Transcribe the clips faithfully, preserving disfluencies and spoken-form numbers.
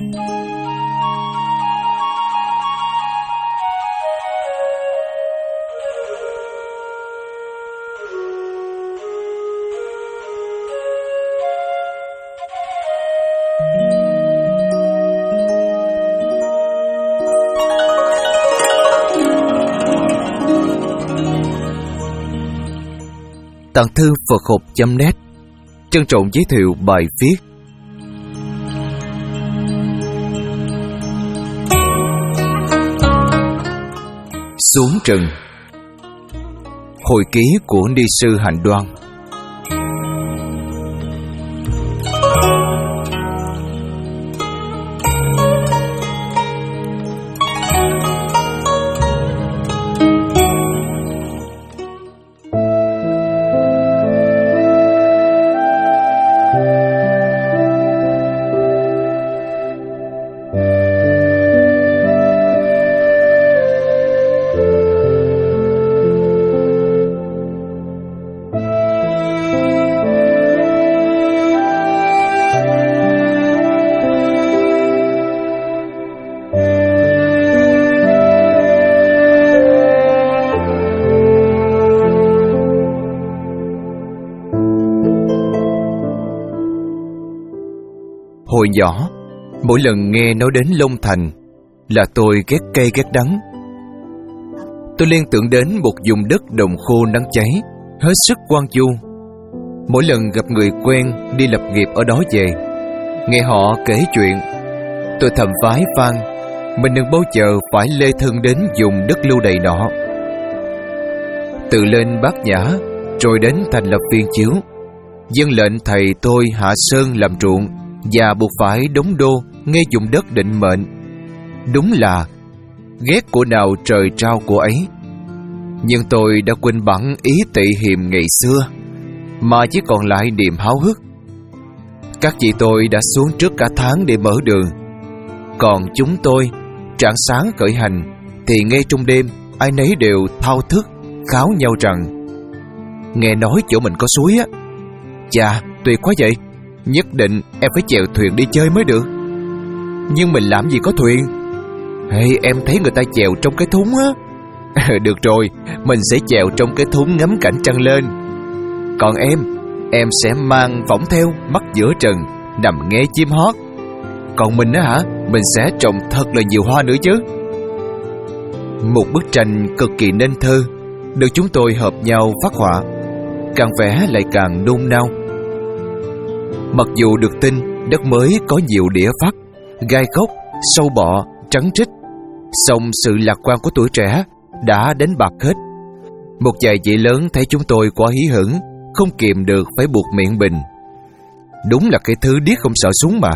Tặng thư Phật học chấm net trân trọng giới thiệu bài viết Xuống rừng. Hồi ký của ni sư Hạnh Đoan. Hồi nhỏ, mỗi lần nghe nói đến Long Thành là tôi ghét cay ghét đắng. Tôi liên tưởng đến một vùng đất đồng khô nắng cháy, hết sức hoang vu. Mỗi lần gặp người quen đi lập nghiệp ở đó về, nghe họ kể chuyện, tôi thầm vái van mình đừng bao giờ phải lê thân đến vùng đất lưu đày nọ. Từ lên Bát Nhã rồi đến thành lập Viên Chiếu, dân lệnh thầy tôi hạ sơn làm ruộng và buộc phải đóng đô ngay vùng đất định mệnh. Đúng là ghét của nào trời trao của ấy. Nhưng tôi đã quên bẵng ý tị hiềm ngày xưa, mà chỉ còn lại niềm háo hức. Các chị tôi đã xuống trước cả tháng để mở đường, còn chúng tôi rạng sáng khởi hành thì ngay trong đêm ai nấy đều thao thức kháo nhau rằng nghe nói chỗ mình có suối á. Chà, tuyệt quá vậy, nhất định em phải chèo thuyền đi chơi mới được. Nhưng mình làm gì có thuyền? Hey, em thấy người ta chèo trong cái thúng á. Được rồi, mình sẽ chèo trong cái thúng ngắm cảnh trăng lên. Còn em, em sẽ mang võng theo, mắt giữa trần, nằm nghe chim hót. Còn mình á hả, mình sẽ trồng thật là nhiều hoa nữa chứ. Một bức tranh cực kỳ nên thơ được chúng tôi hợp nhau phát họa, càng vẽ lại càng nôn nao. Mặc dù được tin đất mới có nhiều đĩa vắt, gai góc, sâu bọ, trắng trích, song sự lạc quan của tuổi trẻ đã đánh bạc hết. Một vài vị lớn thấy chúng tôi quá hí hửng, không kìm được phải buộc miệng bình. Đúng là cái thứ điếc không sợ súng mà.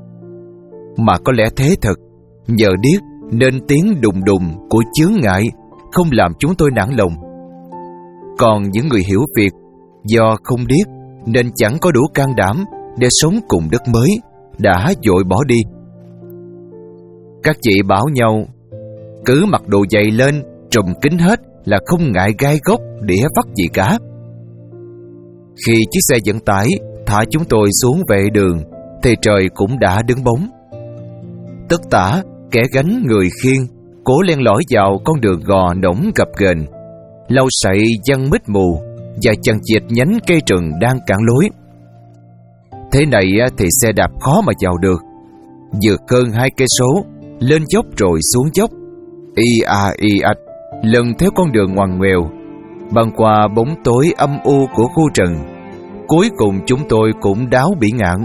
Mà có lẽ thế thật, nhờ điếc nên tiếng đùng đùng của chướng ngại không làm chúng tôi nản lòng. Còn những người hiểu việc do không điếc nên chẳng có đủ can đảm để sống cùng đất mới đã vội bỏ đi. Các chị bảo nhau cứ mặc đồ dày lên, trùm kín hết là không ngại gai gốc đĩa vắt gì cả. Khi chiếc xe vận tải thả chúng tôi xuống vệ đường thì trời cũng đã đứng bóng. Tất tả kẻ gánh người khiêng cố len lỏi vào con đường gò nổng gập ghềnh, lau sậy văng mít mù và chằng chịt nhánh cây rừng đang cản lối. Thế này thì xe đạp khó mà vào được. Vượt hơn hai cây số, lên dốc rồi xuống dốc, y à y ạch, lần theo con đường ngoằn ngoèo, băng qua bóng tối âm u của khu rừng. Cuối cùng chúng tôi cũng đáo bỉ ngạn.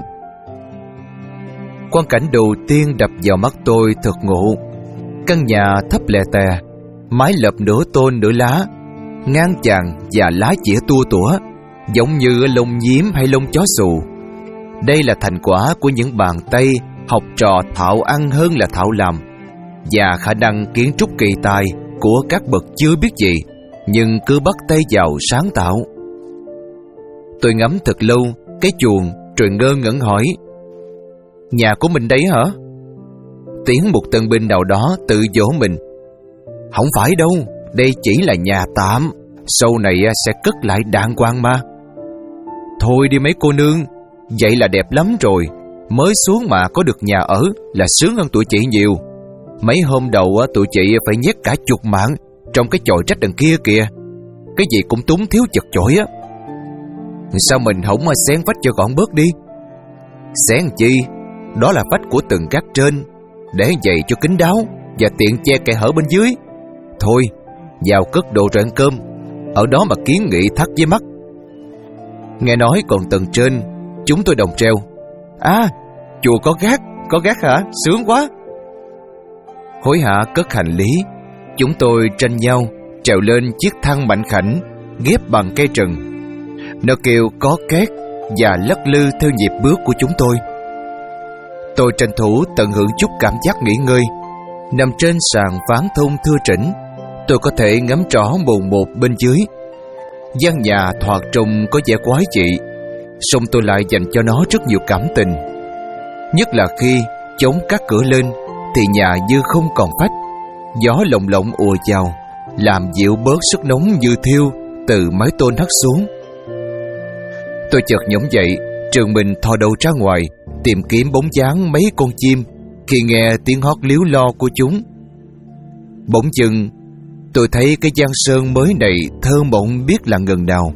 Quang cảnh đầu tiên đập vào mắt tôi thật ngộ. Căn nhà thấp lè tè, mái lợp nửa tôn nửa lá, ngang chàng và lá chĩa tua tủa, giống như lông nhím hay lông chó xù. Đây là thành quả của những bàn tay học trò thạo ăn hơn là thạo làm, và khả năng kiến trúc kỳ tài của các bậc chưa biết gì nhưng cứ bắt tay vào sáng tạo. Tôi ngắm thật lâu cái chuồng rồi ngơ ngẩn hỏi: nhà của mình đấy hả? Tiếng một tân binh nào đó tự dỗ mình: không phải đâu, đây chỉ là nhà tạm, sau này sẽ cất lại đàng hoàng mà. Thôi đi mấy cô nương, vậy là đẹp lắm rồi, Mới xuống mà có được nhà ở là sướng hơn tụi chị nhiều. Mấy hôm đầu tụi chị phải nhét cả chục mạng trong cái chòi trách đằng kia kìa. Cái gì cũng túng thiếu chật chội á. Sao mình không mà xén vách cho gọn bớt đi? Xén chi? Đó là vách của từng gác trên, để vậy cho kín đáo và tiện che kẽ hở bên dưới. Thôi, vào cất đồ rồi ăn cơm, ở đó mà kiến nghị thắt với mắt. Nghe nói còn tầng trên chúng tôi đồng treo. À, chùa có gác, có gác hả? Sướng quá. Hối hả cất hành lý, chúng tôi tranh nhau trèo lên chiếc thang mạnh khảnh ghép bằng cây trần. Nó kêu có két và lắc lư theo nhịp bước của chúng tôi. Tôi tranh thủ tận hưởng chút cảm giác nghỉ ngơi. Nằm trên sàn ván thun thưa chỉnh, tôi có thể ngắm rõ mồn một bên dưới. Gian nhà thoạt trông có vẻ quái dị, song tôi lại dành cho nó rất nhiều cảm tình. Nhất là khi chống các cửa lên thì nhà như không còn phách. Gió lồng lộng ùa vào, làm dịu bớt sức nóng như thiêu từ mái tôn hắt xuống. Tôi chợt nhổm dậy, trườn mình thò đầu ra ngoài, tìm kiếm bóng dáng mấy con chim khi nghe tiếng hót líu lo của chúng. Bỗng dưng tôi thấy cái Giang Sơn mới này thơ mộng biết là ngần nào.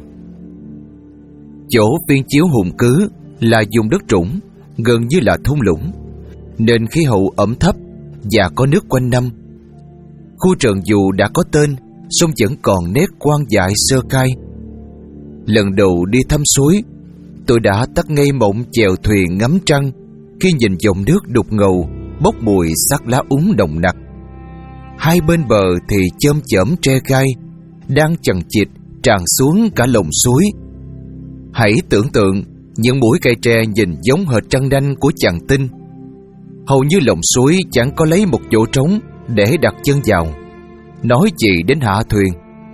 Chỗ viên chiếu hùng cứ là vùng đất trũng, gần như là thung lũng, nên khí hậu ẩm thấp và có nước quanh năm. Khu Trần dù đã có tên, song vẫn còn nét quan dại sơ khai. Lần đầu đi thăm suối, tôi đã tắt ngây mộng chèo thuyền ngắm trăng khi nhìn dòng nước đục ngầu bốc mùi xác lá úng nồng nặc. Hai bên bờ thì chôm chởm tre gai đang chằng chịt tràn xuống cả lòng suối. Hãy tưởng tượng những mũi cây tre nhìn giống hệt trăng đanh của chàng tinh. Hầu như lòng suối chẳng có lấy một chỗ trống để đặt chân vào, nói gì đến hạ thuyền.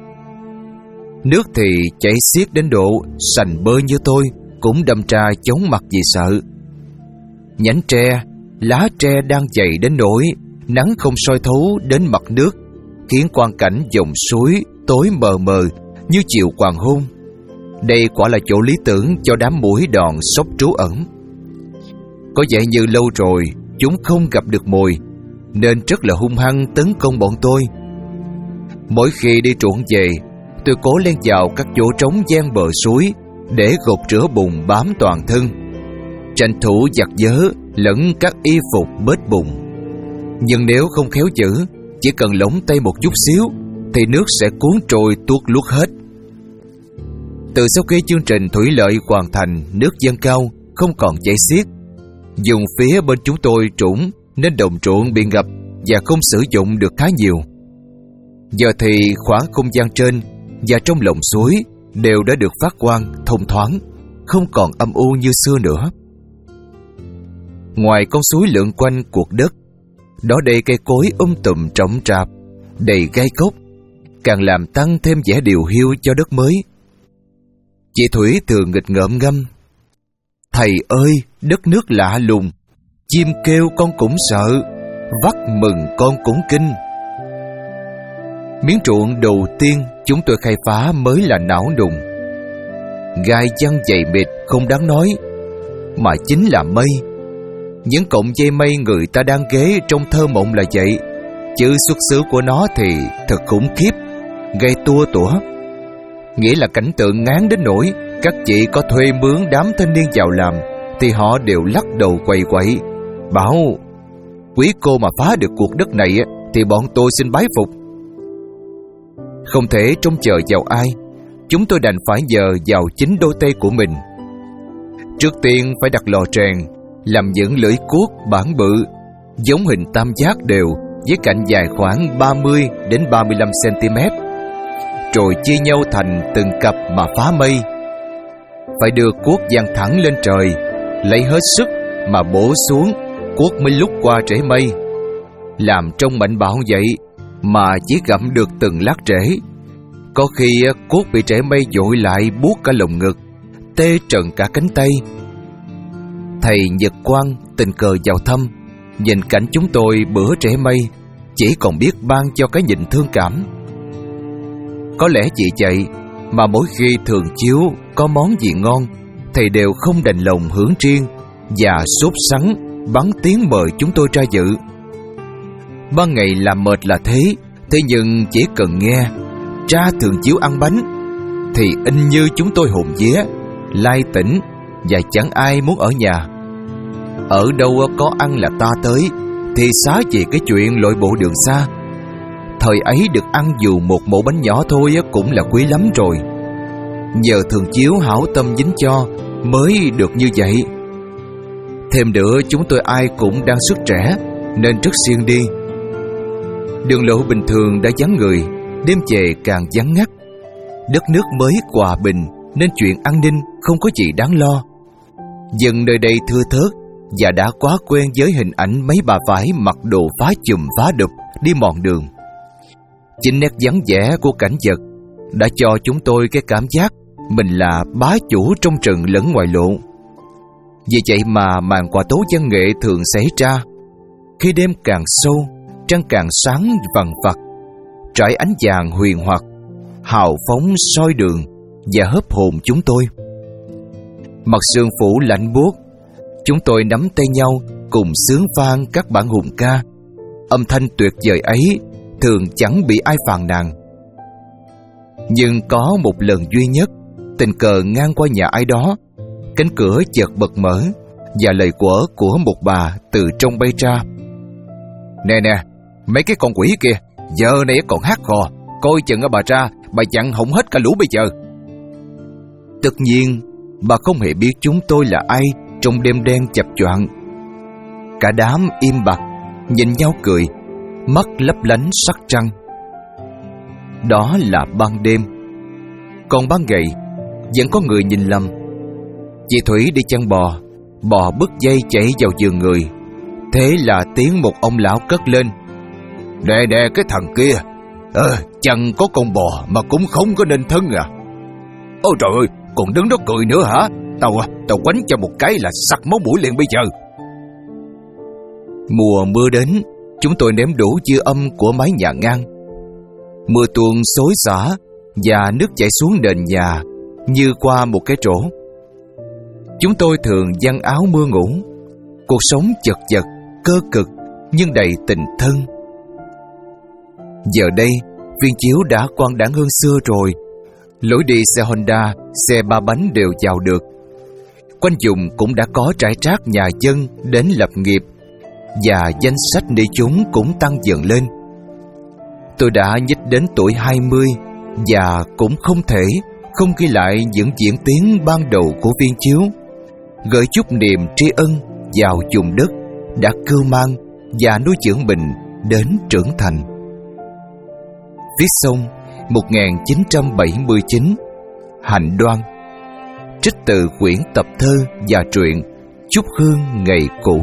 Nước thì chảy xiết đến độ sành bơi như tôi cũng đâm ra chống mặt vì sợ. Nhánh tre, lá tre đang dày đến nỗi nắng không soi thấu đến mặt nước, khiến quang cảnh dòng suối tối mờ mờ như chiều hoàng hôn. Đây quả là chỗ lý tưởng cho đám muỗi đòn sóc trú ẩn. Có vẻ như lâu rồi chúng không gặp được mồi, nên rất là hung hăng tấn công bọn tôi. Mỗi khi đi truộng về, tôi cố len vào các chỗ trống gian bờ suối để gột rửa bùn bám toàn thân, tranh thủ giặt giớ lẫn các y phục bết bùn. Nhưng nếu không khéo giữ, chỉ cần lỏng tay một chút xíu thì nước sẽ cuốn trôi tuốt luốt hết. Từ sau khi chương trình thủy lợi hoàn thành, nước dâng cao không còn chảy xiết. Dùng phía bên chúng tôi trũng nên đồng ruộng bị ngập và không sử dụng được khá nhiều. Giờ thì khoảng không gian trên và trong lòng suối đều đã được phát quang thông thoáng, không còn âm u như xưa nữa. Ngoài con suối lượn quanh cuộc đất, đó đây cây cối um tùm rậm rạp, đầy gai gốc, càng làm tăng thêm vẻ điều hiu cho đất mới. Chị Thủy thường nghịch ngợm ngâm: "Thầy ơi, đất nước lạ lùng, chim kêu con cũng sợ, vắt mừng con cũng kinh." Miếng ruộng đầu tiên chúng tôi khai phá mới là não nùng. Gai văng dày mịt không đáng nói, mà chính là mây. Những cọng dây mây người ta đang ghế trong thơ mộng là vậy, chứ xuất xứ của nó thì thật khủng khiếp, gây tua tủa. Nghĩa là cảnh tượng ngán đến nỗi các chị có thuê mướn đám thanh niên vào làm thì họ đều lắc đầu quậy quậy, bảo: "Quý cô mà phá được cuộc đất này thì bọn tôi xin bái phục." Không thể trông chờ vào ai, chúng tôi đành phải nhờ vào chính đôi tay của mình. Trước tiên phải đặt lò rèn, làm những lưỡi cuốc bản bự, giống hình tam giác đều với cạnh dài khoảng ba mươi đến ba mươi lăm xăng-ti-mét, rồi chia nhau thành từng cặp mà phá mây. Phải đưa cuốc giăng thẳng lên trời, lấy hết sức mà bổ xuống, cuốc mới lúc qua rễ mây. Làm trông mạnh bạo vậy mà chỉ gặm được từng lát rễ. Có khi cuốc bị rễ mây dội lại buốt cả lồng ngực, tê trần cả cánh tay. Thầy Nhật Quang tình cờ vào thăm, nhìn cảnh chúng tôi bữa rễ mây, chỉ còn biết ban cho cái nhìn thương cảm. Có lẽ vì vậy mà mỗi khi thường chiếu có món gì ngon, thầy đều không đành lòng hưởng riêng, và sốt sắng bắn tiếng mời chúng tôi ra dự. Ban ngày làm mệt là thế, thế nhưng chỉ cần nghe cha thường chiếu ăn bánh thì in như chúng tôi hồn vía, lai tỉnh và chẳng ai muốn ở nhà. Ở đâu có ăn là ta tới, thì xá gì cái chuyện lội bộ đường xa. Thời ấy được ăn dù một mẩu bánh nhỏ thôi cũng là quý lắm rồi. Nhờ thường chiếu hảo tâm dính cho mới được như vậy. Thêm nữa chúng tôi ai cũng đang sức trẻ nên rất siêng đi. Đường lộ bình thường đã vắng người, đêm về càng vắng ngắt. Đất nước mới hòa bình nên chuyện an ninh không có gì đáng lo. Dân nơi đây thưa thớt và đã quá quen với hình ảnh mấy bà vải mặc đồ phá chùm phá đụp đi mòn đường. Chính nét vắng vẻ của cảnh vật đã cho chúng tôi cái cảm giác mình là bá chủ trong rừng lẫn ngoài lộ. Vì vậy mà màn quả tố văn nghệ thường xảy ra khi đêm càng sâu, trăng càng sáng vằng vặc, trải ánh vàng huyền hoặc, hào phóng soi đường và hớp hồn chúng tôi. Mặt sương phủ lạnh buốt, chúng tôi nắm tay nhau cùng sướng vang các bản hùng ca. Âm thanh tuyệt vời ấy thường chẳng bị ai phàn nàn. Nhưng có một lần duy nhất, tình cờ ngang qua nhà ai đó, cánh cửa chợt bật mở và lời quở của một bà từ trong bay ra. Nè nè, mấy cái con quỷ kia giờ này còn hát hò, coi chừng bà ra bà chặn hỏng hết cả lũ bây giờ. Tất nhiên bà không hề biết chúng tôi là ai trong đêm đen chập choạng. Cả đám im bặt nhìn nhau cười, mắt lấp lánh sắc trăng. Đó là ban đêm. Còn ban ngày vẫn có người nhìn lầm. Chị Thủy đi chăn bò, bò bứt dây chạy vào giường người. Thế là tiếng một ông lão cất lên: Nè nè cái thằng kia, ờ, chẳng có con bò mà cũng không có nên thân à. Ôi trời ơi, còn đứng đó cười nữa hả? Tao tao quánh cho một cái là sặc máu mũi liền bây giờ. Mùa mưa đến, chúng tôi ném đủ dư âm của mái nhà ngang. Mưa tuôn xối xả và nước chảy xuống nền nhà như qua một cái rổ. Chúng tôi thường giăng áo mưa ngủ. Cuộc sống chật vật, cơ cực nhưng đầy tình thân. Giờ đây viên chiếu đã quang đãng hơn xưa rồi. Lối đi xe Honda, xe ba bánh đều vào được. Quanh vùng cũng đã có trải trác nhà dân đến lập nghiệp, và danh sách nơi chúng cũng tăng dần lên. Tôi đã nhích đến tuổi hai mươi và cũng không thể không ghi lại những diễn tiến ban đầu của viên chiếu, gửi chút niềm tri ân vào vùng đất đã cưu mang và nuôi dưỡng mình đến trưởng thành. Viết xong một nghìn chín trăm bảy mươi chín, Hạnh Đoan. Trích từ quyển tập thơ và truyện Chúc Hương Ngày Cũ.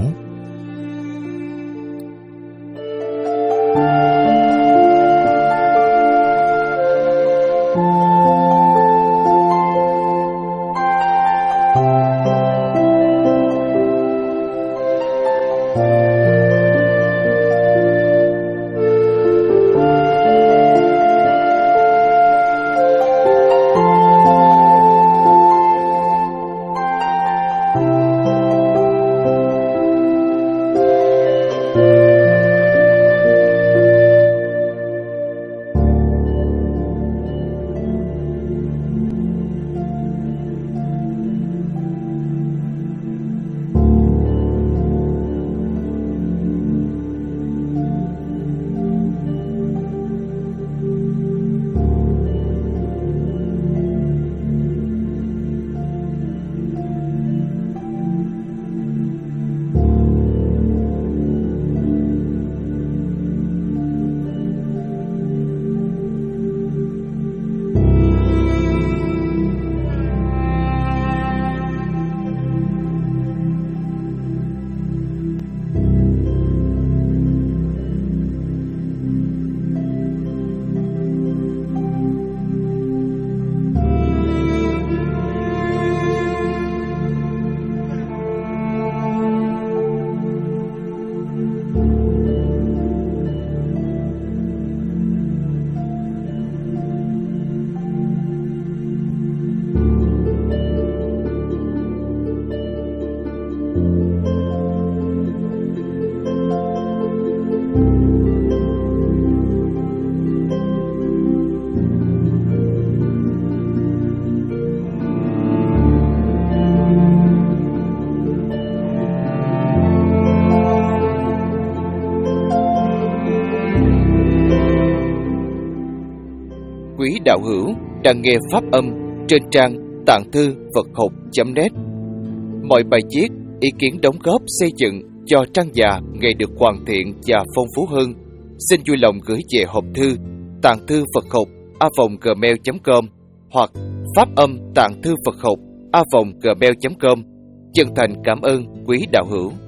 đạo hữu đang nghe pháp âm trên trang tạng thư Phật học chấm net. Mọi bài viết, ý kiến đóng góp xây dựng cho trang già ngày được hoàn thiện và phong phú hơn, xin vui lòng gửi về hộp thư tạng thư Phật học a vòng gmail chấm com hoặc pháp âm tạng thư Phật học a vòng gmail chấm com. Chân thành cảm ơn quý đạo hữu.